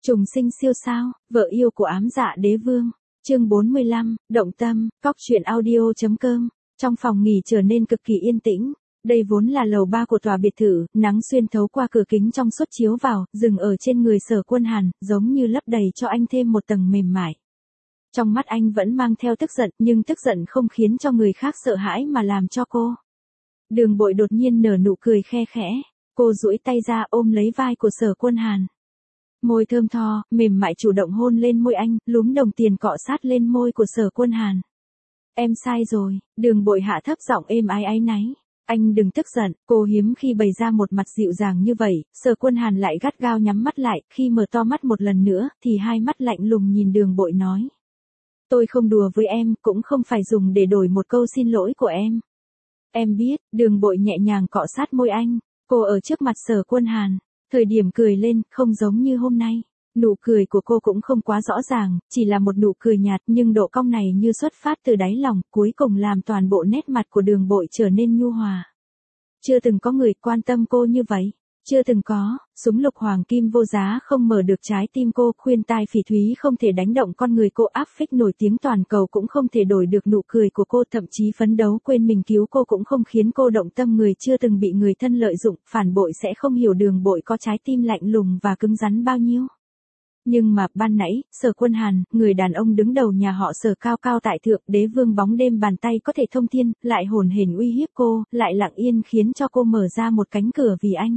Trùng sinh siêu sao, vợ yêu của ám dạ đế vương. Chương 45, động tâm, cóc truyện audio.com. Trong phòng nghỉ trở nên cực kỳ yên tĩnh. Đây vốn là lầu 3 của tòa biệt thự, nắng xuyên thấu qua cửa kính trong suốt chiếu vào, dừng ở trên người Sở Quân Hàn, giống như lấp đầy cho anh thêm một tầng mềm mại. Trong mắt anh vẫn mang theo tức giận, nhưng tức giận không khiến cho người khác sợ hãi mà làm cho cô. Đường Bội đột nhiên nở nụ cười khe khẽ, cô duỗi tay ra ôm lấy vai của Sở Quân Hàn. Môi thơm tho, mềm mại chủ động hôn lên môi anh, lúm đồng tiền cọ sát lên môi của Sở Quân Hàn. Em sai rồi, Đường Bội hạ thấp giọng êm ái áy náy. Anh đừng tức giận, cô hiếm khi bày ra một mặt dịu dàng như vậy. Sở Quân Hàn lại gắt gao nhắm mắt lại, khi mở to mắt một lần nữa, thì hai mắt lạnh lùng nhìn Đường Bội nói. Tôi không đùa với em, cũng không phải dùng để đổi một câu xin lỗi của em. Em biết, Đường Bội nhẹ nhàng cọ sát môi anh, cô ở trước mặt Sở Quân Hàn. Thời điểm cười lên, không giống như hôm nay. Nụ cười của cô cũng không quá rõ ràng, chỉ là một nụ cười nhạt nhưng độ cong này như xuất phát từ đáy lòng, cuối cùng làm toàn bộ nét mặt của Đường Bội trở nên nhu hòa. Chưa từng có người quan tâm cô như vậy. Chưa từng có, súng lục hoàng kim vô giá không mở được trái tim cô, khuyên tai phỉ thúy không thể đánh động con người cô, áp phích nổi tiếng toàn cầu cũng không thể đổi được nụ cười của cô, thậm chí phấn đấu quên mình cứu cô cũng không khiến cô động tâm. Người chưa từng bị người thân lợi dụng, phản bội sẽ không hiểu Đường Bội có trái tim lạnh lùng và cứng rắn bao nhiêu. Nhưng mà, ban nãy, Sở Quân Hàn, người đàn ông đứng đầu nhà họ Sở cao cao tại thượng, đế vương bóng đêm bàn tay có thể thông thiên, lại hồn hển uy hiếp cô, lại lặng yên khiến cho cô mở ra một cánh cửa vì anh.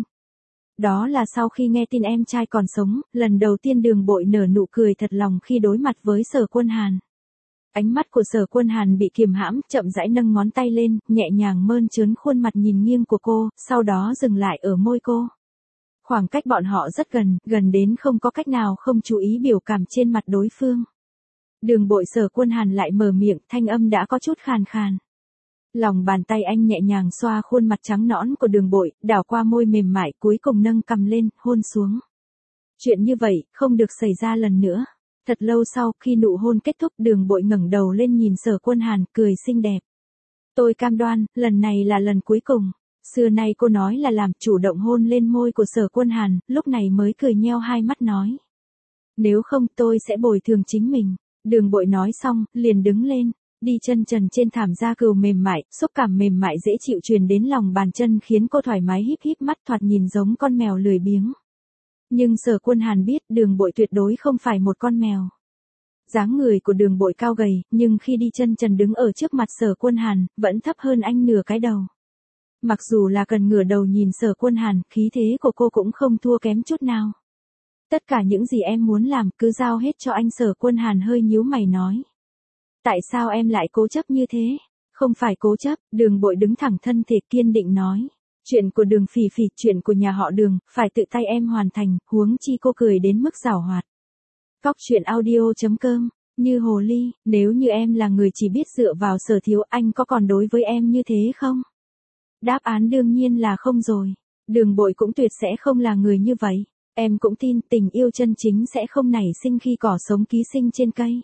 Đó là sau khi nghe tin em trai còn sống, lần đầu tiên Đường Bội nở nụ cười thật lòng khi đối mặt với Sở Quân Hàn. Ánh mắt của Sở Quân Hàn bị kiềm hãm, chậm rãi nâng ngón tay lên, nhẹ nhàng mơn trớn khuôn mặt nhìn nghiêng của cô, sau đó dừng lại ở môi cô. Khoảng cách bọn họ rất gần, gần đến không có cách nào không chú ý biểu cảm trên mặt đối phương. Đường Bội. Sở Quân Hàn lại mở miệng, thanh âm đã có chút khàn khàn. Lòng bàn tay anh nhẹ nhàng xoa khuôn mặt trắng nõn của Đường Bội, đảo qua môi mềm mại, cuối cùng nâng cằm lên, hôn xuống. Chuyện như vậy, không được xảy ra lần nữa. Thật lâu sau, khi nụ hôn kết thúc, Đường Bội ngẩng đầu lên nhìn Sở Quân Hàn, cười xinh đẹp. Tôi cam đoan, lần này là lần cuối cùng. Xưa nay cô nói là làm, chủ động hôn lên môi của Sở Quân Hàn, lúc này mới cười nheo hai mắt nói. Nếu không tôi sẽ bồi thường chính mình. Đường Bội nói xong, liền đứng lên. Đi chân trần trên thảm da cừu mềm mại, xúc cảm mềm mại dễ chịu truyền đến lòng bàn chân khiến cô thoải mái híp híp mắt, thoạt nhìn giống con mèo lười biếng. Nhưng Sở Quân Hàn biết Đường Bội tuyệt đối không phải một con mèo. Dáng người của Đường Bội cao gầy, nhưng khi đi chân trần đứng ở trước mặt Sở Quân Hàn, vẫn thấp hơn anh nửa cái đầu. Mặc dù là cần ngửa đầu nhìn Sở Quân Hàn, khí thế của cô cũng không thua kém chút nào. Tất cả những gì em muốn làm, cứ giao hết cho anh. Sở Quân Hàn hơi nhíu mày nói. Tại sao em lại cố chấp như thế? Không phải cố chấp, Đường Bội đứng thẳng thân thể kiên định nói. Chuyện của Đường Phỉ Phỉ, chuyện của nhà họ Đường, phải tự tay em hoàn thành, huống chi. Cô cười đến mức giảo hoạt. Cóc truyện audio.com. Như hồ ly, nếu như em là người chỉ biết dựa vào Sở thiếu, anh có còn đối với em như thế không? Đáp án đương nhiên là không rồi. Đường Bội cũng tuyệt sẽ không là người như vậy. Em cũng tin tình yêu chân chính sẽ không nảy sinh khi cỏ sống ký sinh trên cây.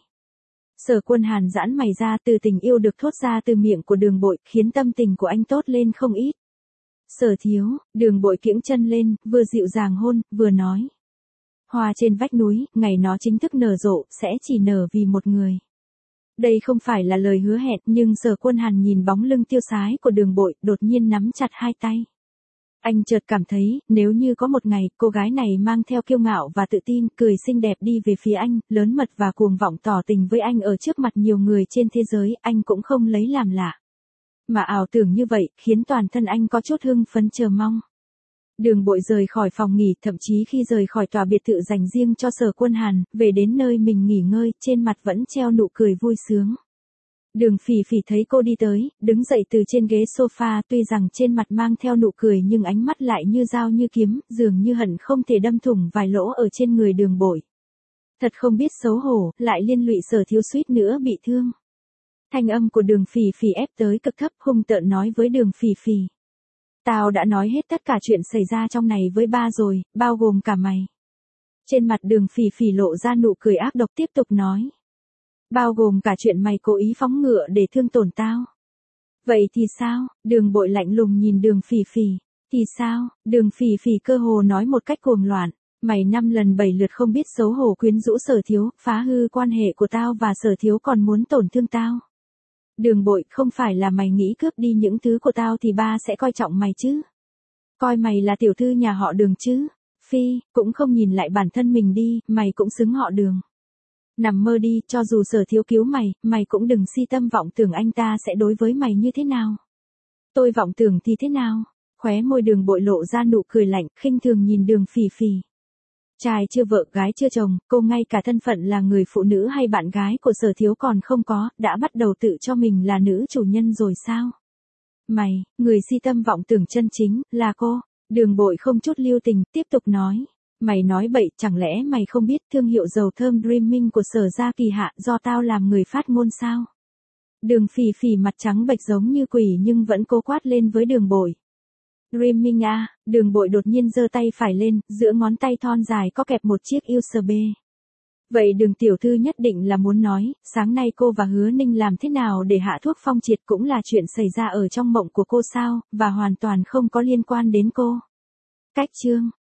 Sở Quân Hàn giãn mày ra, từ tình yêu được thốt ra từ miệng của Đường Bội, khiến tâm tình của anh tốt lên không ít. Sở thiếu, Đường Bội kiễng chân lên, vừa dịu dàng hôn, vừa nói. Hoa trên vách núi, ngày nó chính thức nở rộ, sẽ chỉ nở vì một người. Đây không phải là lời hứa hẹn, nhưng Sở Quân Hàn nhìn bóng lưng tiêu sái của Đường Bội, đột nhiên nắm chặt hai tay. Anh chợt cảm thấy, nếu như có một ngày, cô gái này mang theo kiêu ngạo và tự tin, cười xinh đẹp đi về phía anh, lớn mật và cuồng vọng tỏ tình với anh ở trước mặt nhiều người trên thế giới, anh cũng không lấy làm lạ. Mà ảo tưởng như vậy, khiến toàn thân anh có chút hưng phấn chờ mong. Đường Bội rời khỏi phòng nghỉ, thậm chí khi rời khỏi tòa biệt thự dành riêng cho Sở Quân Hàn, về đến nơi mình nghỉ ngơi, trên mặt vẫn treo nụ cười vui sướng. Đường Phỉ Phỉ thấy cô đi tới, đứng dậy từ trên ghế sofa, tuy rằng trên mặt mang theo nụ cười nhưng ánh mắt lại như dao như kiếm, dường như hận không thể đâm thủng vài lỗ ở trên người Đường Bội. Thật không biết xấu hổ, lại liên lụy Sở thiếu suýt nữa bị thương. Thanh âm của Đường Phỉ Phỉ ép tới cực thấp, hung tợn nói với Đường Phỉ Phỉ. Tao đã nói hết tất cả chuyện xảy ra trong này với ba rồi, bao gồm cả mày. Trên mặt Đường Phỉ Phỉ lộ ra nụ cười ác độc, tiếp tục nói. Bao gồm cả chuyện mày cố ý phóng ngựa để thương tổn tao. Vậy thì sao? Đường Bội lạnh lùng nhìn Đường Phỉ Phỉ. Thì sao? Đường Phỉ Phỉ cơ hồ nói một cách cuồng loạn. Mày 5 lần 7 lượt không biết xấu hổ quyến rũ Sở Thiếu, phá hư quan hệ của tao và Sở Thiếu còn muốn tổn thương tao. Đường Bội, không phải là mày nghĩ cướp đi những thứ của tao thì ba sẽ coi trọng mày chứ? Coi mày là tiểu thư nhà họ Đường chứ? Phi, cũng không nhìn lại bản thân mình đi, mày cũng xứng họ Đường. Nằm mơ đi, cho dù Sở Thiếu cứu mày, mày cũng đừng si tâm vọng tưởng anh ta sẽ đối với mày như thế nào. Tôi vọng tưởng thì thế nào? Khóe môi Đường Bội lộ ra nụ cười lạnh, khinh thường nhìn Đường Phỉ Phỉ. Trai chưa vợ gái chưa chồng, cô ngay cả thân phận là người phụ nữ hay bạn gái của Sở Thiếu còn không có, đã bắt đầu tự cho mình là nữ chủ nhân rồi sao? Mày, người si tâm vọng tưởng chân chính, là cô. Đường Bội không chút lưu tình, tiếp tục nói. Mày nói bậy, chẳng lẽ mày không biết thương hiệu dầu thơm Dreaming của Sở gia Kỳ Hạ do tao làm người phát ngôn sao? Đường Phỉ Phỉ mặt trắng bệch giống như quỷ nhưng vẫn cố quát lên với Đường Bội. Dreaming à, Đường Bội đột nhiên giơ tay phải lên, giữa ngón tay thon dài có kẹp một chiếc USB. Vậy Đường tiểu thư nhất định là muốn nói, sáng nay cô và Hứa Ninh làm thế nào để hạ thuốc phong triệt cũng là chuyện xảy ra ở trong mộng của cô sao, và hoàn toàn không có liên quan đến cô. Cách chương